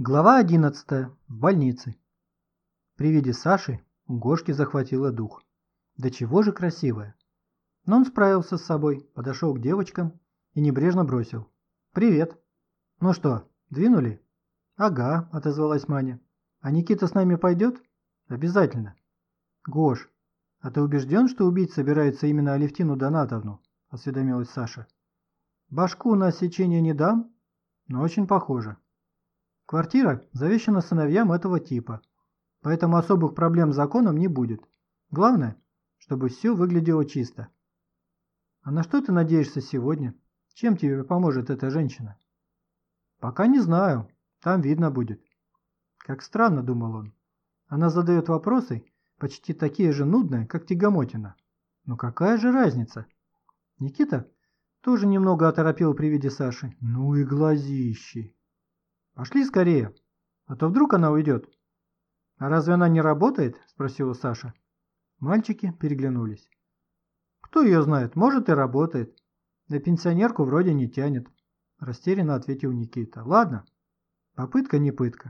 Глава 11. В больнице. При виде Саши у Гошки захватило дух. Да чего же красивая. Но он справился с собой, подошел к девочкам и небрежно бросил: «Привет. Ну что, двинули?» «Ага», — отозвалась Маня. «А Никита с нами пойдет?» «Обязательно». «Гош, а ты убежден, что убить собирается именно Алевтину Донатовну?» — осведомилась Саша. «Башку на сечение не дам, но очень похоже. Квартира завещана сыновьям этого типа, поэтому особых проблем с законом не будет. Главное, чтобы все выглядело чисто. А на что ты надеешься сегодня? Чем тебе поможет эта женщина? Пока не знаю, там видно будет. Как странно, думал он. Она задает вопросы, почти такие же нудные, как тягомотина. Но какая же разница? Никита тоже немного оторопел при виде Саши. Ну и глазищи. «Пошли скорее, а то вдруг она уйдет». «А разве она не работает?» – спросила Саша. Мальчики переглянулись. «Кто ее знает, может и работает. На пенсионерку вроде не тянет», – растерянно ответил Никита. «Ладно, попытка не пытка».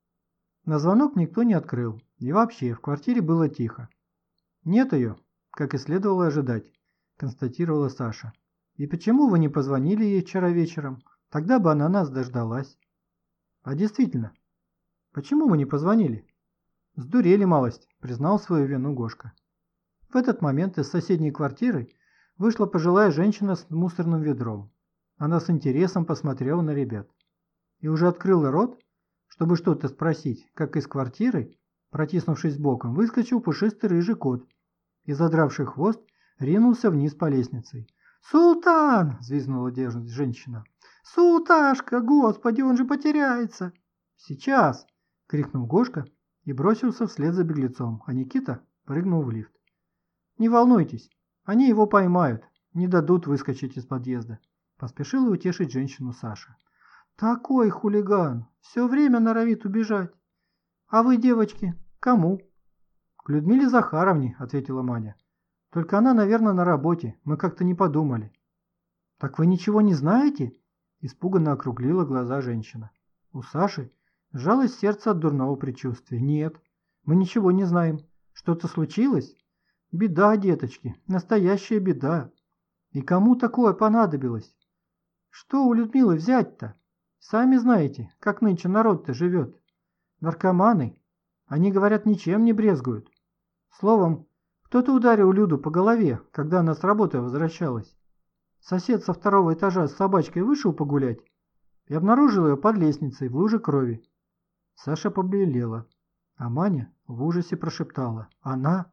На звонок никто не открыл, и вообще в квартире было тихо. «Нет ее, как и следовало ожидать», – констатировала Саша. «И почему вы не позвонили ей вчера вечером? Тогда бы она нас дождалась». «А действительно, почему вы не позвонили?» «Сдурели малость», — признал свою вину Гошка. В этот момент из соседней квартиры вышла пожилая женщина с мусорным ведром. Она с интересом посмотрела на ребят. И уже открыла рот, чтобы что-то спросить, как из квартиры, протиснувшись боком, выскочил пушистый рыжий кот и, задравший хвост, ринулся вниз по лестнице. «Султан!» — взвизгнула женщина. «Султашка, господи, он же потеряется!» «Сейчас!» — крикнул Гошка и бросился вслед за беглецом, а Никита прыгнул в лифт. «Не волнуйтесь, они его поймают, не дадут выскочить из подъезда», — поспешила утешить женщину Саша. «Такой хулиган, все время норовит убежать. А вы, девочки, кому?» «К Людмиле Захаровне», — ответила Маня. «Только она, наверное, на работе, мы как-то не подумали». «Так вы ничего не знаете?» — испуганно округлила глаза женщина. У Саши сжалось сердце от дурного предчувствия. «Нет, мы ничего не знаем. Что-то случилось?» «Беда, деточки, настоящая беда. И кому такое понадобилось? Что у Людмилы взять-то? Сами знаете, как нынче народ-то живет. Наркоманы, они, говорят, ничем не брезгуют. Словом, кто-то ударил Люду по голове, когда она с работы возвращалась. Сосед со второго этажа с собачкой вышел погулять и обнаружил ее под лестницей в луже крови». Саша побелела, а Маня в ужасе прошептала: Она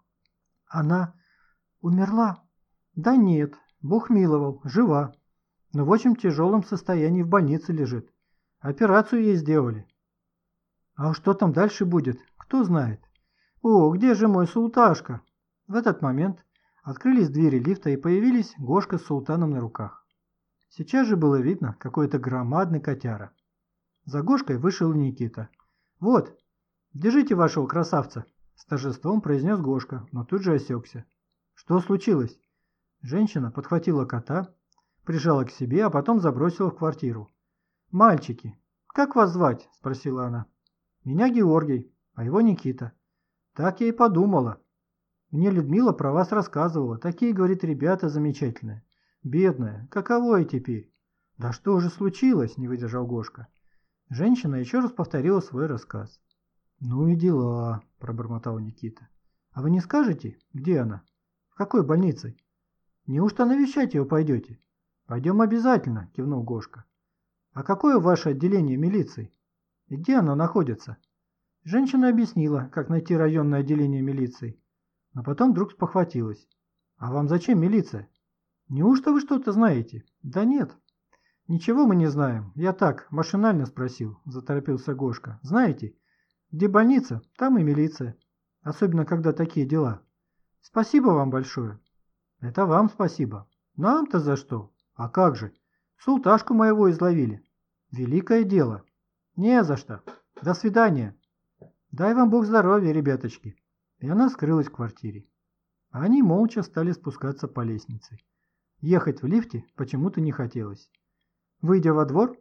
умерла?» «Да нет, Бог миловал, жива, но в очень тяжелом состоянии в больнице лежит. Операцию ей сделали». «А что там дальше будет, кто знает?» «О, где же мой Султашка?» В этот момент открылись двери лифта и появились Гошка с Султаном на руках. Сейчас же было видно какой-то громадный котяра. За Гошкой вышел Никита. «Вот, держите вашего красавца», — с торжеством произнес Гошка, но тут же осекся. «Что случилось?» Женщина подхватила кота, прижала к себе, а потом забросила в квартиру. «Мальчики, как вас звать?» — спросила она. «Меня Георгий, а его Никита». «Так я и подумала. Мне Людмила про вас рассказывала. Такие, говорит, ребята замечательные. Бедная, каково ей теперь?» «Да что же случилось?» — не выдержал Гошка. Женщина еще раз повторила свой рассказ. «Ну и дела», — пробормотал Никита. «А вы не скажете, где она? В какой больнице? Неужто навещать ее пойдете?» «Пойдем обязательно», — кивнул Гошка. «А какое ваше отделение милиции? И где оно находится?» Женщина объяснила, как найти районное отделение милиции. Но потом вдруг спохватилась. «А вам зачем милиция? Неужто вы что-то знаете?» «Да нет. Ничего мы не знаем. Я так, машинально спросил», — заторопился Гошка. «Знаете, где больница, там и милиция. Особенно, когда такие дела. Спасибо вам большое». «Это вам спасибо. Нам-то за что? А как же? Султашку моего изловили. Великое дело. Не за что. До свидания. Дай вам Бог здоровья, ребяточки». И она скрылась в квартире. А они молча стали спускаться по лестнице. Ехать в лифте почему-то не хотелось. Выйдя во двор,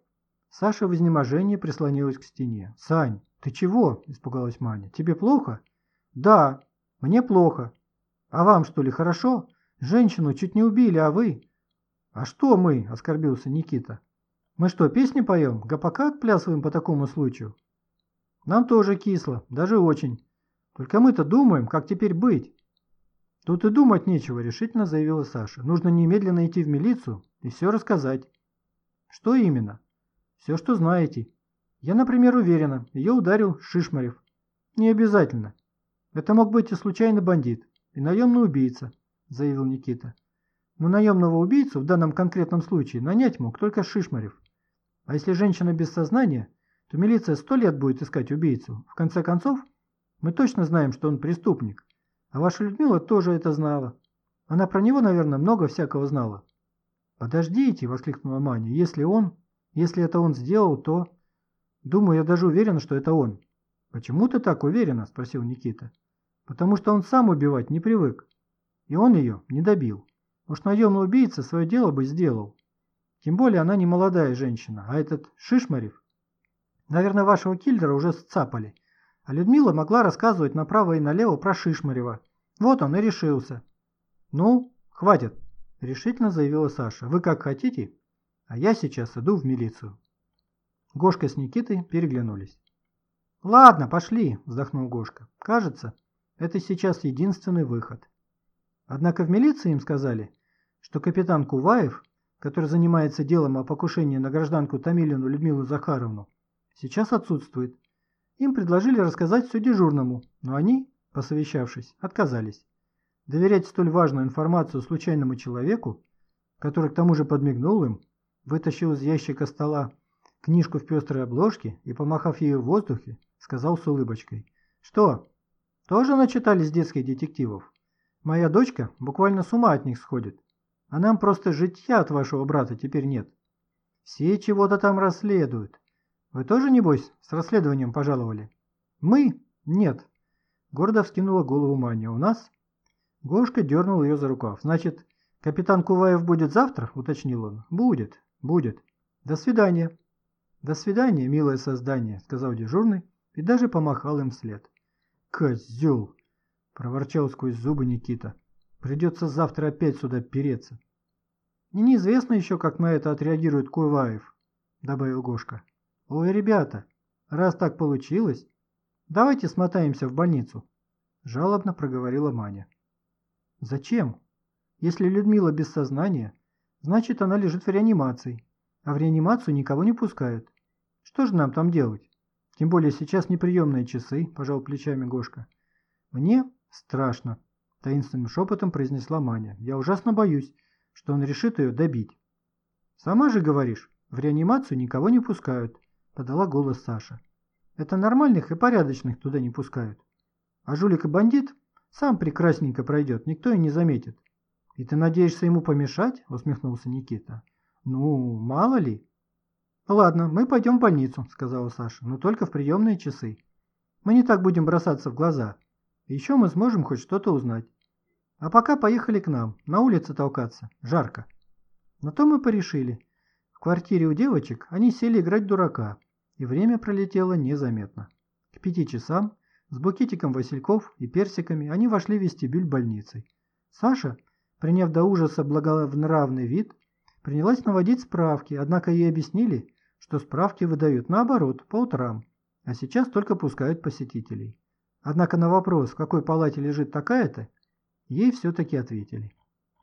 Саша в изнеможении прислонилась к стене. «Сань, ты чего?» – испугалась Маня. «Тебе плохо?» «Да, мне плохо. А вам, что ли, хорошо? Женщину чуть не убили, а вы?» «А что мы?» – оскорбился Никита. «Мы что, песни поем? Гопака отплясываем по такому случаю?» «Нам тоже кисло, даже очень. Только мы-то думаем, как теперь быть». «Тут и думать нечего», – решительно заявила Саша. «Нужно немедленно идти в милицию и все рассказать». «Что именно?» «Все, что знаете. Я, например, уверена, ее ударил Шишмарев». «Не обязательно. Это мог быть и случайный бандит, и наемный убийца», – заявил Никита. «Но наемного убийцу в данном конкретном случае нанять мог только Шишмарев. А если женщина без сознания, то милиция 100 лет будет искать убийцу. В конце концов, мы точно знаем, что он преступник. А ваша Людмила тоже это знала. Она про него, наверное, много всякого знала». «Подождите», – воскликнула Маня, – «если это он сделал, то...» «Думаю, я даже уверена, что это он». «Почему ты так уверена?» – спросил Никита. «Потому что он сам убивать не привык. И он ее не добил. Уж наемный убийца свое дело бы сделал. Тем более она не молодая женщина, а этот Шишмарев. Наверное, вашего киллера уже сцапали. А Людмила могла рассказывать направо и налево про Шишмарева. Вот он и решился». «Ну, хватит», – решительно заявила Саша. «Вы как хотите, а я сейчас иду в милицию». Гошка с Никитой переглянулись. «Ладно, пошли», – вздохнул Гошка. «Кажется, это сейчас единственный выход». Однако в милиции им сказали, что капитан Куваев, который занимается делом о покушении на гражданку Томилину Людмилу Захаровну, сейчас отсутствует. Им предложили рассказать все дежурному, но они, посовещавшись, отказались. Доверять столь важную информацию случайному человеку, который к тому же подмигнул им, вытащил из ящика стола книжку в пестрой обложке и, помахав ею в воздухе, сказал с улыбочкой: «Что, тоже начитались детских детективов? Моя дочка буквально с ума от них сходит, а нам просто житья от вашего брата теперь нет. Все чего-то там расследуют. Вы тоже, небось, с расследованием пожаловали?» «Мы? Нет», — гордо вскинула голову Маня. «У нас?» Гошка дернул ее за рукав. «Значит, капитан Куваев будет завтра?» — уточнил он. «Будет, будет. До свидания». «До свидания, милое создание», — сказал дежурный и даже помахал им вслед. «Козел!» — проворчал сквозь зубы Никита. «Придется завтра опять сюда переться». «И неизвестно еще, как на это отреагирует Куваев», — добавил Гошка. «Ой, ребята, раз так получилось, давайте смотаемся в больницу», — жалобно проговорила Маня. «Зачем? Если Людмила без сознания, значит, она лежит в реанимации, а в реанимацию никого не пускают. Что же нам там делать? Тем более сейчас неприемные часы», – пожал плечами Гошка. «Мне страшно», – таинственным шепотом произнесла Маня. «Я ужасно боюсь, что он решит ее добить». «Сама же говоришь, в реанимацию никого не пускают», – подала голос Саша. «Это нормальных и порядочных туда не пускают. А жулик и бандит сам прекрасненько пройдет, никто и не заметит». «И ты надеешься ему помешать?» – усмехнулся Никита. «Ну, мало ли». «Ладно, мы пойдем в больницу», – сказала Саша, – «но только в приемные часы. Мы не так будем бросаться в глаза. И еще мы сможем хоть что-то узнать. А пока поехали к нам, на улице толкаться, жарко». На то мы порешили. В квартире у девочек они сели играть в дурака, и время пролетело незаметно. К 5 часам с букетиком васильков и персиками они вошли в вестибюль больницы. Саша, приняв до ужаса благонравный вид, принялась наводить справки, однако ей объяснили, что справки выдают наоборот, по утрам, а сейчас только пускают посетителей. Однако на вопрос, в какой палате лежит такая-то, ей все-таки ответили.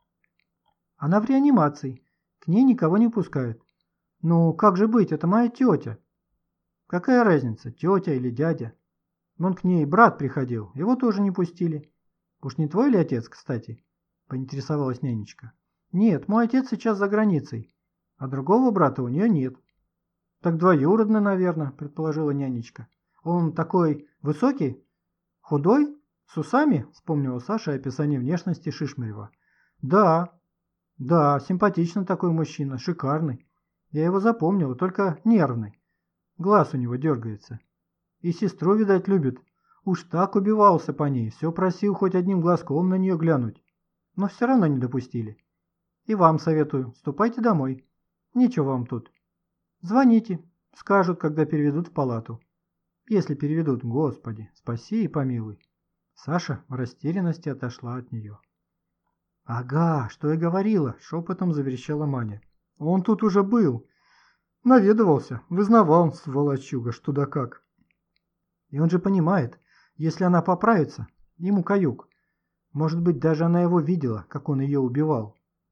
«Она в реанимации, к ней никого не пускают». «Ну, как же быть, это моя тетя». «Какая разница, тетя или дядя? Вон к ней брат приходил, его тоже не пустили». «Уж не твой ли отец, кстати?» – поинтересовалась нянечка. «Нет, мой отец сейчас за границей, а другого брата у нее нет». «Так двоюродный, наверное», – предположила нянечка. «Он такой высокий, худой, с усами?» – вспомнила Саша описание внешности Шишмарева. «Да, симпатичный такой мужчина, шикарный. Я его запомнила, только нервный. Глаз у него дергается. И сестру, видать, любит. Уж так убивался по ней, все просил хоть одним глазком на нее глянуть. Но все равно не допустили. И вам советую, ступайте домой. Нечего вам тут. Звоните, Скажут, когда переведут в палату. Если переведут, Господи, спаси и помилуй. Саша в растерянности отошла от нее. «Ага, что я говорила!» – шепотом заверещала Маня. «Он тут уже был. Наведывался, вызнавал, сволочуга, что да как. И он же понимает, если она поправится, ему каюк. Может быть, даже она его видела, как он ее убивал».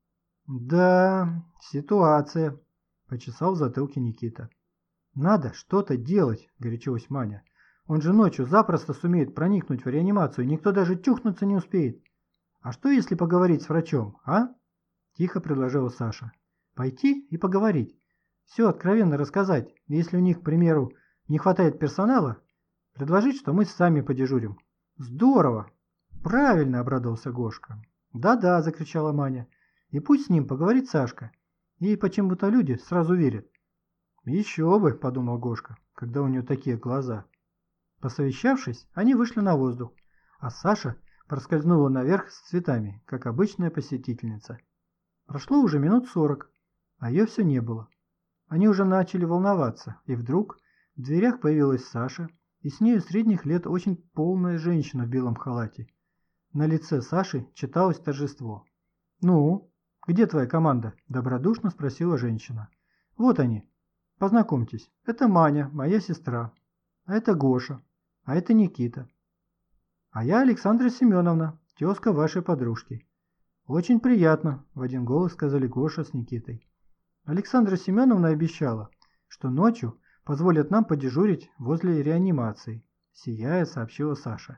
«Да, ситуация», – почесал в затылке Никита. «Надо что-то делать», – горячилась Маня. «Он же ночью запросто сумеет проникнуть в реанимацию, никто даже чухнуться не успеет. А что, если поговорить с врачом, а?» – тихо предложила Саша. «Пойти и поговорить. Все откровенно рассказать. Если у них, к примеру, не хватает персонала, предложить, что мы сами подежурим». «Здорово!» «Правильно!» – обрадовался Гошка. «Да-да!» – закричала Маня. «И пусть с ним поговорит Сашка. Ей почему-то люди сразу верят». «Еще бы!» – подумал Гошка, когда у нее такие глаза. Посовещавшись, они вышли на воздух, а Саша проскользнула наверх с цветами, как обычная посетительница. Прошло уже минут 40, а ее все не было. Они уже начали волноваться, и вдруг в дверях появилась Саша, и с нею средних лет очень полная женщина в белом халате. На лице Саши читалось торжество. «Ну, где твоя команда?» – добродушно спросила женщина. «Вот они. Познакомьтесь, это Маня, моя сестра. А это Гоша. А это Никита. А я Александра Семеновна, тезка вашей подружки». «Очень приятно», – в один голос сказали Гоша с Никитой. Александра Семеновна обещала, что ночью позволят нам подежурить возле реанимации, сияя, сообщила Саша.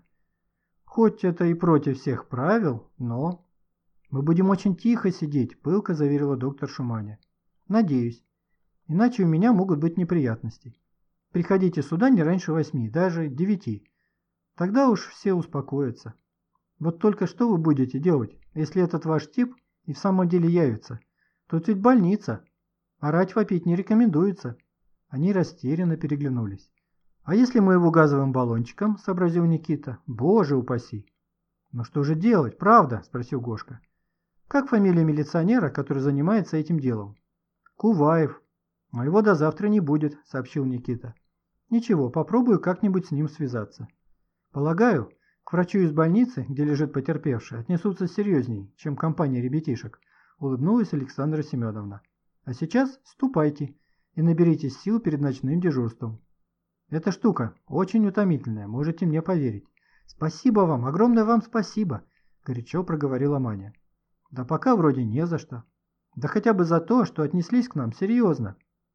«Хоть это и против всех правил, но...» «Мы будем очень тихо сидеть», – пылко заверила доктор Шуманя. «Надеюсь. Иначе у меня могут быть неприятности. Приходите сюда не раньше 8, даже 9. Тогда уж все успокоятся. Вот только что вы будете делать, если этот ваш тип и в самом деле явится? Тут ведь больница. Орать вопить не рекомендуется». Они растерянно переглянулись. «А если мы его газовым баллончиком?» – сообразил Никита. «Боже упаси!» «Ну что же делать, правда?» – спросил Гошка. «Как фамилия милиционера, который занимается этим делом?» «Куваев. Но его до завтра не будет», – сообщил Никита. «Ничего, попробую как-нибудь с ним связаться. Полагаю, к врачу из больницы, где лежит потерпевший, отнесутся серьезней, чем компания ребятишек», – улыбнулась Александра Семеновна. «А сейчас ступайте и наберитесь сил перед ночным дежурством. Эта штука очень утомительная, можете мне поверить». «Спасибо вам, огромное вам спасибо», – горячо проговорила Маня. «Да пока вроде не за что. Да хотя бы за то, что отнеслись к нам серьезно.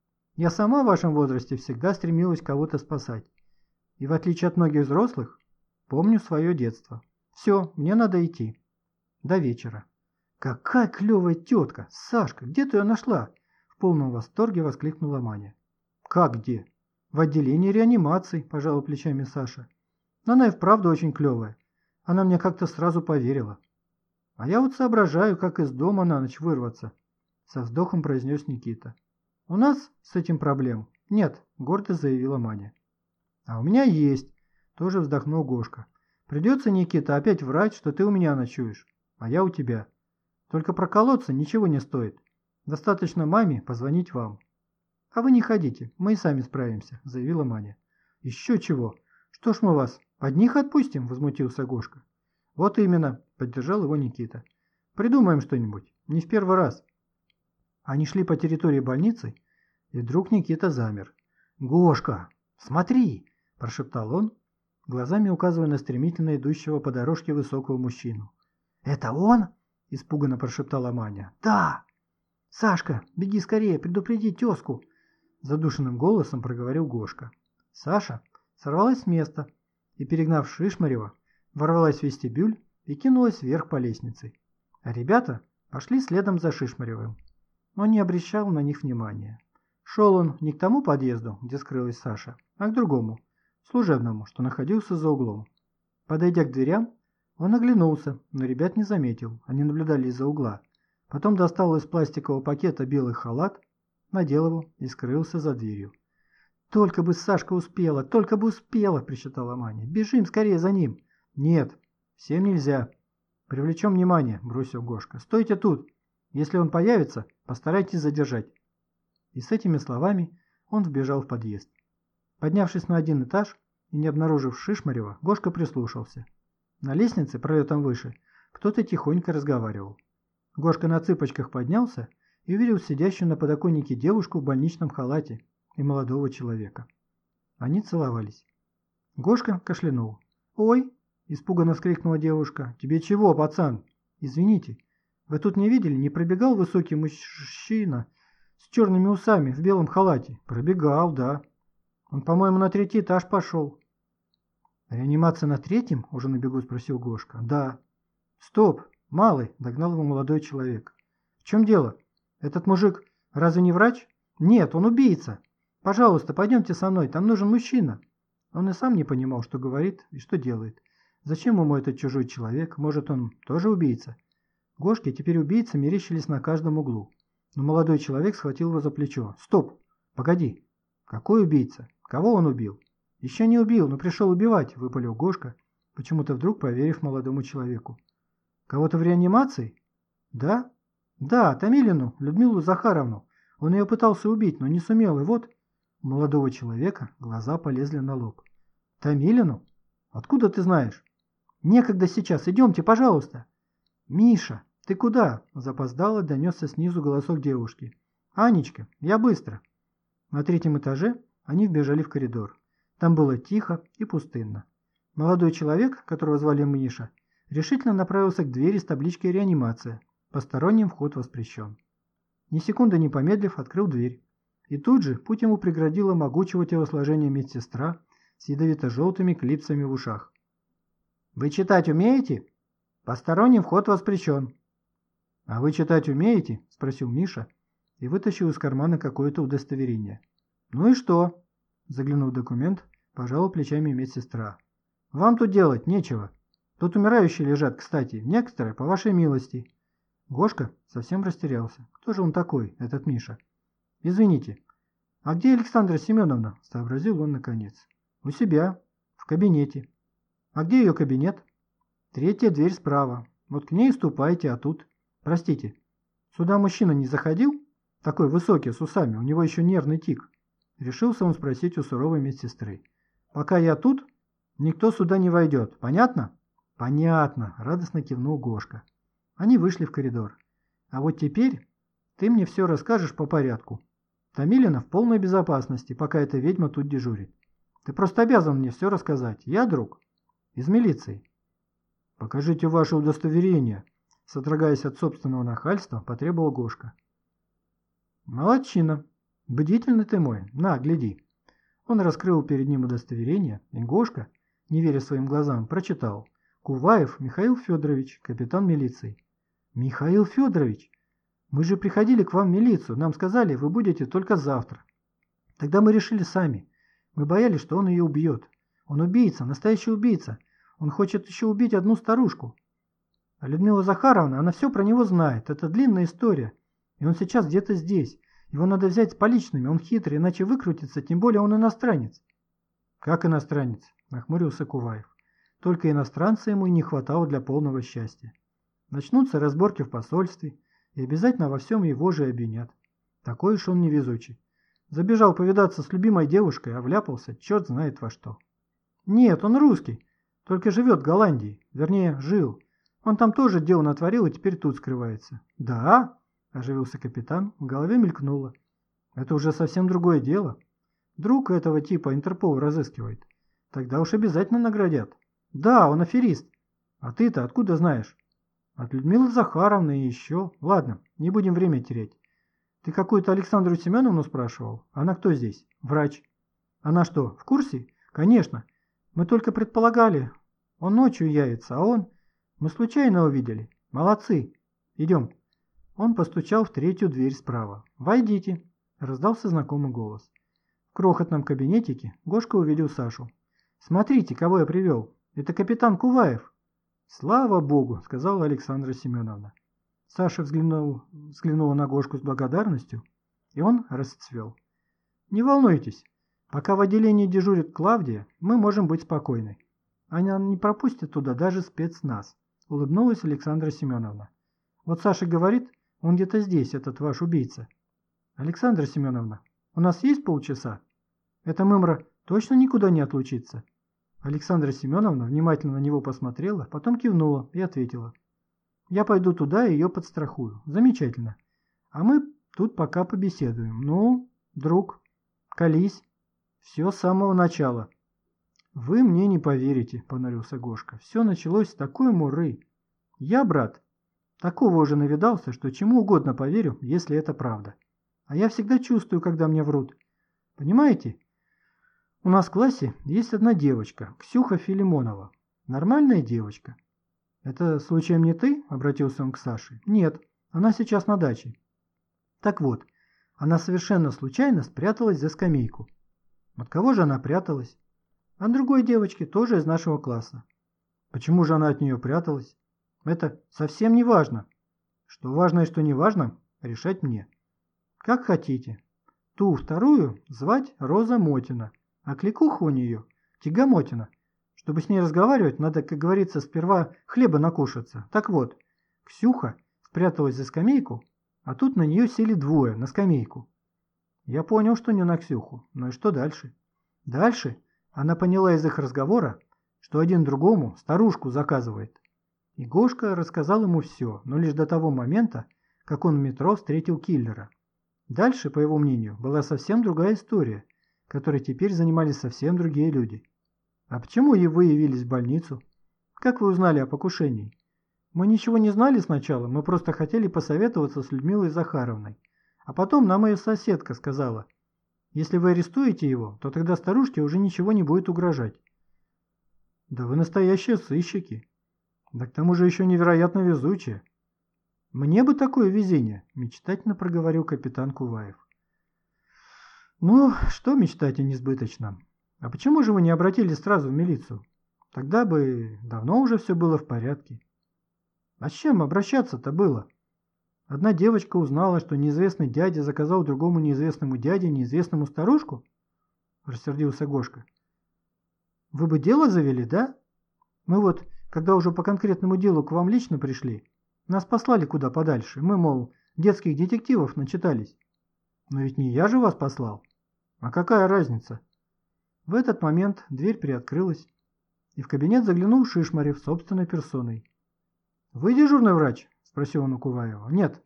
Я сама в вашем возрасте всегда стремилась кого-то спасать. И в отличие от многих взрослых, помню свое детство. Все, мне надо идти. До вечера». «Какая клевая тетка! Сашка, где ты ее нашла?» В полном восторге воскликнула Маня. «Как где?» «В отделении реанимации», – пожала плечами Саша. «Но она и вправду очень клевая. Она мне как-то сразу поверила. А я вот соображаю, как из дома на ночь вырваться», – со вздохом произнес Никита. «У нас с этим проблем нет», – гордо заявила Маня. «А у меня есть», – тоже вздохнул Гошка. «Придется, Никита, опять врать, что ты у меня ночуешь, а я у тебя. Только проколоться ничего не стоит. Достаточно маме позвонить вам». «А вы не ходите, мы и сами справимся», – заявила Маня. «Еще чего? Что ж мы вас одних отпустим?» – возмутился Гошка. «Вот именно», – поддержал его Никита. «Придумаем что-нибудь, не в первый раз». Они шли по территории больницы, и вдруг Никита замер. «Гошка, смотри!» – прошептал он, глазами указывая на стремительно идущего по дорожке высокого мужчину. «Это он?» – испуганно прошептала Маня. «Да!» «Сашка, беги скорее, предупреди тезку!» Задушенным голосом проговорил Гошка. Саша сорвалась с места и, перегнав Шишмарева, ворвалась в вестибюль и кинулась вверх по лестнице. А ребята пошли следом за Шишмаревым. Он не обращал на них внимания. Шел он не к тому подъезду, где скрылась Саша, а к другому, служебному, что находился за углом. Подойдя к дверям, он оглянулся, но ребят не заметил, они наблюдали из-за угла. Потом достал из пластикового пакета белый халат, надел его и скрылся за дверью. «Только бы Сашка успела, только бы успела!» – причитала Маня. «Бежим скорее за ним!» «Нет, всем нельзя. Привлечем внимание», – бросил Гошка. «Стойте тут! Если он появится, постарайтесь задержать». И с этими словами Он вбежал в подъезд. Поднявшись на один этаж и не обнаружив Шишмарева, Гошка прислушался. На лестнице, пролетом выше, кто-то тихонько разговаривал. Гошка на цыпочках поднялся и увидел сидящую на подоконнике девушку в больничном халате и молодого человека. Они целовались. Гошка кашлянул. «Ой!» – испуганно вскрикнула девушка. «Тебе чего, пацан?» «Извините, вы тут не видели, не пробегал высокий мужчина с черными усами в белом халате?» «Пробегал, да. Он, по-моему, на 3-й этаж пошел». «Реанимация на 3-м?» – уже на бегу спросил Гошка. «Да». «Стоп, малый!» – догнал его молодой человек. «В чем дело? Этот мужик разве не врач?» «Нет, он убийца. Пожалуйста, пойдемте со мной, там нужен мужчина». Он и сам не понимал, что говорит и что делает. Зачем ему этот чужой человек? Может, он тоже убийца? Гошке теперь убийцы мерещились на каждом углу. Но молодой человек схватил его за плечо. «Стоп! Погоди! Какой убийца? Кого он убил?» «Еще не убил, но пришел убивать», — выпалил Гошка, почему-то вдруг поверив молодому человеку. «Кого-то в реанимации?» «Да? Да, Томилину, Людмилу Захаровну. Он ее пытался убить, но не сумел, и вот...» У молодого человека глаза полезли на лоб. «Томилину? Откуда ты знаешь?» «Некогда сейчас, идемте, пожалуйста». «Миша, ты куда?» – запоздало донесся снизу голосок девушки. «Анечка, я быстро». На 3-м этаже они вбежали в коридор. Там было тихо и пустынно. Молодой человек, которого звали Миша, решительно направился к двери с табличкой «Реанимация». Посторонним вход воспрещен. Ни секунды не помедлив, открыл дверь. И тут же путь ему преградила могучего телосложения медсестра с ядовито-желтыми клипсами в ушах. «Вы читать умеете? Посторонним вход воспрещен». «А вы читать умеете?» – спросил Миша и вытащил из кармана какое-то удостоверение. «Ну и что?» – заглянув в документ, пожала плечами медсестра. «Вам тут делать нечего. Тут умирающие лежат, кстати, некоторые по вашей милости». Гошка совсем растерялся. Кто же он такой, этот Миша? «Извините, а где Александра Семеновна?» – сообразил он наконец. «У себя, в кабинете». «А где ее кабинет?» «3-я дверь справа. Вот к ней ступайте, а тут...» «Простите, сюда мужчина не заходил? Такой высокий, с усами, у него еще нервный тик». Решился он спросить у суровой медсестры. «Пока я тут, никто сюда не войдет. Понятно?» «Понятно», – радостно кивнул Гошка. Они вышли в коридор. «А вот теперь ты мне все расскажешь по порядку. Томилина в полной безопасности, пока эта ведьма тут дежурит. Ты просто обязан мне все рассказать. Я друг. Из милиции». «Покажите ваше удостоверение», — содрогаясь от собственного нахальства, потребовал Гошка. «Молодчина. Бдительный ты мой. На, гляди». Он раскрыл перед ним удостоверение, и Гошка, не веря своим глазам, прочитал: «Куваев Михаил Федорович, капитан милиции». «Михаил Федорович, мы же приходили к вам в милицию, нам сказали, вы будете только завтра». «Тогда мы решили сами. Мы боялись, что он ее убьет. Он убийца, настоящий убийца. Он хочет еще убить одну старушку. А Людмила Захаровна, она все про него знает. Это длинная история. И он сейчас где-то здесь. Его надо взять с поличными. Он хитрый, иначе выкрутится, тем более он иностранец». «Как иностранец?» – нахмурился Куваев. Только иностранца ему и не хватало для полного счастья. Начнутся разборки в посольстве, и обязательно во всем его же обвинят. Такой уж он невезучий. Забежал повидаться с любимой девушкой, а вляпался черт знает во что. «Нет, он русский, только живет в Голландии. Вернее, жил. Он там тоже дело натворил и теперь тут скрывается». «Да?» – оживился капитан, в голове мелькнуло. «Это уже совсем другое дело. Друг этого типа Интерпол разыскивает. Тогда уж обязательно наградят». «Да, он аферист. А ты-то откуда знаешь?» «От Людмилы Захаровны и еще. Ладно, не будем время терять. Ты какую-то Александру Семеновну спрашивал? Она кто здесь? Врач. Она что, в курсе? Конечно. Мы только предполагали. Он ночью явится, а он... Мы случайно увидели. Молодцы. Идем». Он постучал в 3-ю дверь справа. «Войдите», — раздался знакомый голос. В крохотном кабинетике Гошка увидел Сашу. «Смотрите, кого я привел. Это капитан Куваев». «Слава Богу», — сказала Александра Семеновна. Саша взглянула на Гошку с благодарностью, и он расцвел. «Не волнуйтесь, пока в отделении дежурит Клавдия, мы можем быть спокойны. Она не пропустит туда даже спецназ», — улыбнулась Александра Семеновна. «Вот Саша говорит, он где-то здесь, этот ваш убийца». «Александра Семеновна, У нас есть полчаса? Эта мымра точно никуда не отлучится?» Александра Семеновна внимательно на него посмотрела, потом кивнула и ответила: «Я пойду туда и ее подстрахую. Замечательно. А мы тут пока побеседуем. Ну, друг, колись. Все с самого начала». «Вы мне не поверите», — понурился Гошка. «Все началось с такой муры. Я, брат, такого уже навидался, что чему угодно поверю, если это правда. А я всегда чувствую, когда мне врут. Понимаете? У нас в классе есть одна девочка, Ксюха Филимонова. Нормальная девочка». «Это случаем не ты?» — обратился он к Саше. «Нет, она сейчас на даче». «Так вот, она совершенно случайно спряталась за скамейку». «От кого же она пряталась?» «От другой девочки, тоже из нашего класса». «Почему же она от нее пряталась?» «Это совсем не важно. Что важно и что не важно, решать мне». «Как хотите. Ту вторую звать Роза Мотина, а кликуха у нее Тягомотина. Чтобы с ней разговаривать, надо, как говорится, сперва хлеба накушаться. Так вот, Ксюха спряталась за скамейку, а тут на нее сели двое на скамейку». Я понял, что не на Ксюху. Ну и что дальше? Дальше она поняла из их разговора, что один другому старушку заказывает. И Гошка рассказал ему все, но лишь до того момента, как он в метро встретил киллера. Дальше, по его мнению, была совсем другая история, которой теперь занимались совсем другие люди. «А почему вы явились в больницу? Как вы узнали о покушении?» «Мы ничего не знали сначала, мы просто хотели посоветоваться с Людмилой Захаровной. А потом нам ее соседка сказала: если вы арестуете его, то тогда старушке уже ничего не будет угрожать». «Да вы настоящие сыщики. Да к тому же еще невероятно везучие». «Мне бы такое везение», – мечтательно проговорил капитан Куваев. «Ну, что мечтать о несбыточном? А почему же вы не обратились сразу в милицию? Тогда бы давно уже все было в порядке». «А с чем обращаться-то было? Одна девочка узнала, что неизвестный дядя заказал другому неизвестному дяде неизвестному старушку?» – рассердился Гошка. «Вы бы дело завели, да? Мы вот, когда уже по конкретному делу к вам лично пришли, нас послали куда подальше. Мы, мол, детских детективов начитались. Но ведь не я же вас послал. А какая разница?» В этот момент дверь приоткрылась, и в кабинет заглянул Шишмарев собственной персоной. «Вы дежурный врач?» – спросил он у Куваева. «Нет,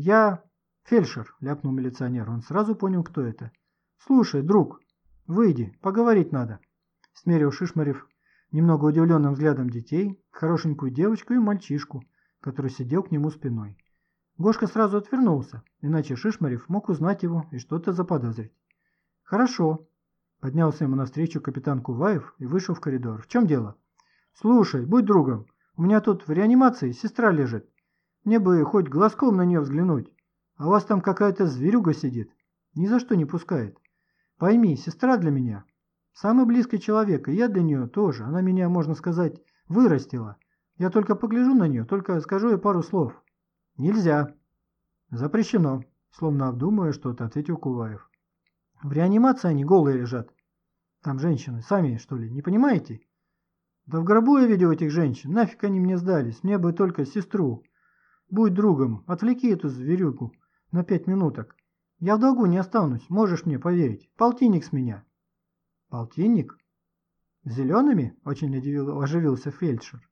я фельдшер», – ляпнул милиционер. Он сразу понял, кто это. «Слушай, друг, выйди, поговорить надо», – смерил Шишмарев немного удивленным взглядом детей, хорошенькую девочку и мальчишку, который сидел к нему спиной. Гошка сразу отвернулся, иначе Шишмарев мог узнать его и что-то заподозрить. «Хорошо», – поднялся ему навстречу капитан Куваев и вышел в коридор. «В чем дело?» «Слушай, будь другом, у меня тут в реанимации сестра лежит. Мне бы хоть глазком на нее взглянуть, а у вас там какая-то зверюга сидит. Ни за что не пускает. Пойми, сестра для меня самый близкий человек, и я для нее тоже. Она меня, можно сказать, вырастила. Я только погляжу на нее, только скажу ей пару слов». «Нельзя». «Запрещено», словно обдумывая что-то, ответил Куваев. «В реанимации они голые лежат. Там женщины, сами, что ли, не понимаете?» «Да в гробу я видел этих женщин. Нафиг они мне сдались? Мне бы только сестру. Будь другом, отвлеки эту зверюгу на 5 минуток. Я в долгу не останусь, можешь мне поверить. Полтинник с меня». «Полтинник? Зелеными?» – очень оживился фельдшер.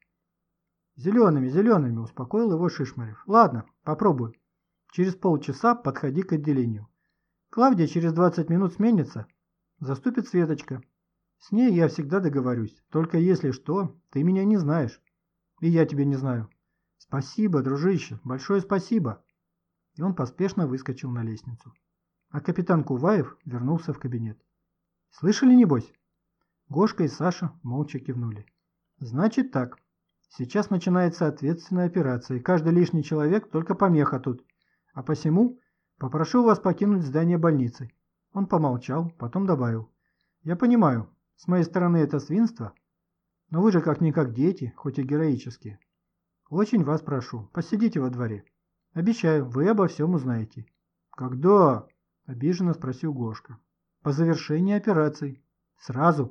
«Зелеными», – успокоил его Шишмарев. «Ладно, попробуй. Через полчаса подходи к отделению. Клавдия через 20 минут сменится. Заступит Светочка. С ней я всегда договорюсь. Только если что, ты меня не знаешь. И я тебя не знаю. Спасибо, дружище, большое спасибо». И он поспешно выскочил на лестницу. А капитан Куваев вернулся в кабинет. «Слышали, небось?» Гошка и Саша молча кивнули. «Значит так. Сейчас начинается ответственная операция, и каждый лишний человек только помеха тут. А посему попрошу вас покинуть здание больницы». Он помолчал, потом добавил. «Я понимаю, с моей стороны это свинство, но вы же как-никак дети, хоть и героические. Очень вас прошу, посидите во дворе. Обещаю, вы обо всем узнаете». «Когда?» – обиженно спросил Гошка. «По завершении операции. Сразу».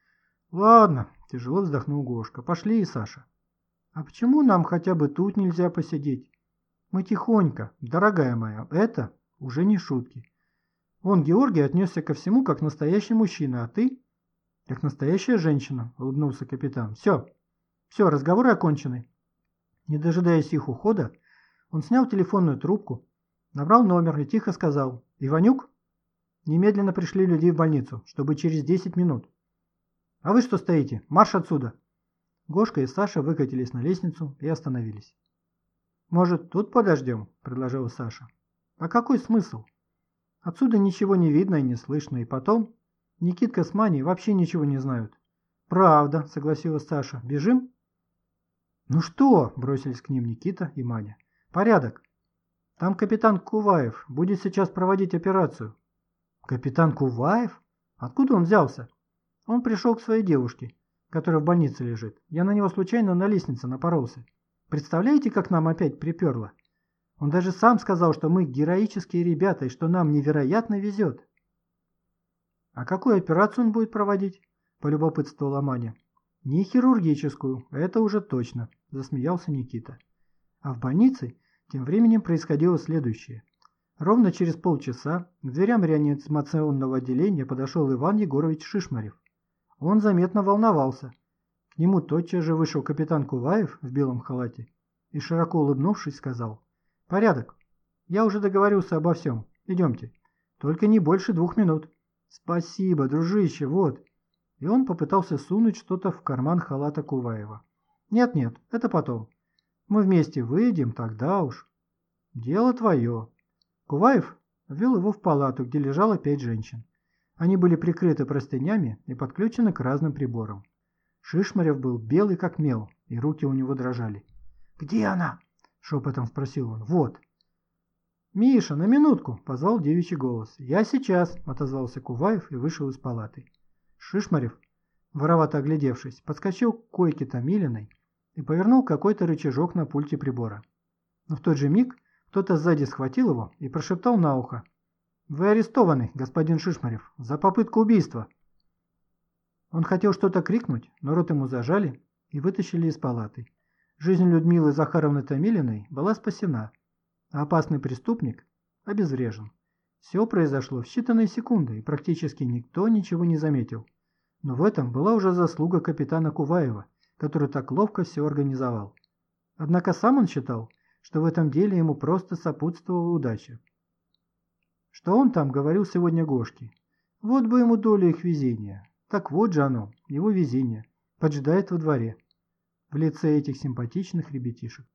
«Ладно», – тяжело вздохнул Гошка. «Пошли и Саша». «А почему нам хотя бы тут нельзя посидеть? Мы тихонько, дорогая моя, это уже не шутки. Вон Георгий отнесся ко всему как настоящий мужчина, а ты как настоящая женщина, улыбнулся капитан. Все, разговоры окончены. Не дожидаясь их ухода, он снял телефонную трубку, набрал номер и тихо сказал: «Иванюк, немедленно пришли людей в больницу, чтобы через 10 минут. А вы что стоите? Марш отсюда!» Гошка и Саша выкатились на лестницу и остановились. «Может, тут подождем?» – предложил Саша. «А какой смысл? Отсюда ничего не видно и не слышно, и потом Никитка с Маней вообще ничего не знают». «Правда», – согласилась Саша. «Бежим?» «Ну что?» – бросились к ним Никита и Маня. «Порядок. Там капитан Куваев будет сейчас проводить операцию». «Капитан Куваев? Откуда он взялся?» «Он пришел к своей девушке, которая в больнице лежит. Я на него случайно на лестнице напоролся. Представляете, как нам опять приперло? Он даже сам сказал, что мы героические ребята и что нам невероятно везет». «А какую операцию он будет проводить?» – полюбопытствовала Маня. «Не хирургическую, это уже точно», – засмеялся Никита. А в больнице тем временем происходило следующее. Ровно через полчаса к дверям реанимационного отделения подошел Иван Егорович Шишмарев. Он заметно волновался. К нему тотчас же вышел капитан Куваев в белом халате и, широко улыбнувшись, сказал: «Порядок. Я уже договорился обо всем. Идемте. Только не больше 2 минут». «Спасибо, дружище, вот». И он попытался сунуть что-то в карман халата Куваева. «Нет, это потом. Мы вместе выйдем, тогда уж». «Дело твое». Куваев ввел его в палату, где лежало 5 женщин. Они были прикрыты простынями и подключены к разным приборам. Шишмарев был белый как мел, и руки у него дрожали. «Где она?» – шепотом спросил он. «Вот». «Миша, на минутку!» – позвал девичий голос. «Я сейчас!» – отозвался Куваев и вышел из палаты. Шишмарев, воровато оглядевшись, подскочил к койке Томилиной и повернул какой-то рычажок на пульте прибора. Но в тот же миг кто-то сзади схватил его и прошептал на ухо: «Вы арестованы, господин Шишмарев, за попытку убийства». Он хотел что-то крикнуть, но рот ему зажали и вытащили из палаты. Жизнь Людмилы Захаровны Томилиной была спасена, а опасный преступник обезврежен. Все произошло в считанные секунды, и практически никто ничего не заметил. Но в этом была уже заслуга капитана Куваева, который так ловко все организовал. Однако сам он считал, что в этом деле ему просто сопутствовала удача. Что он там говорил сегодня Гошке? Вот бы ему долю их везения. Так вот же оно, его везение, поджидает во дворе, в лице этих симпатичных ребятишек.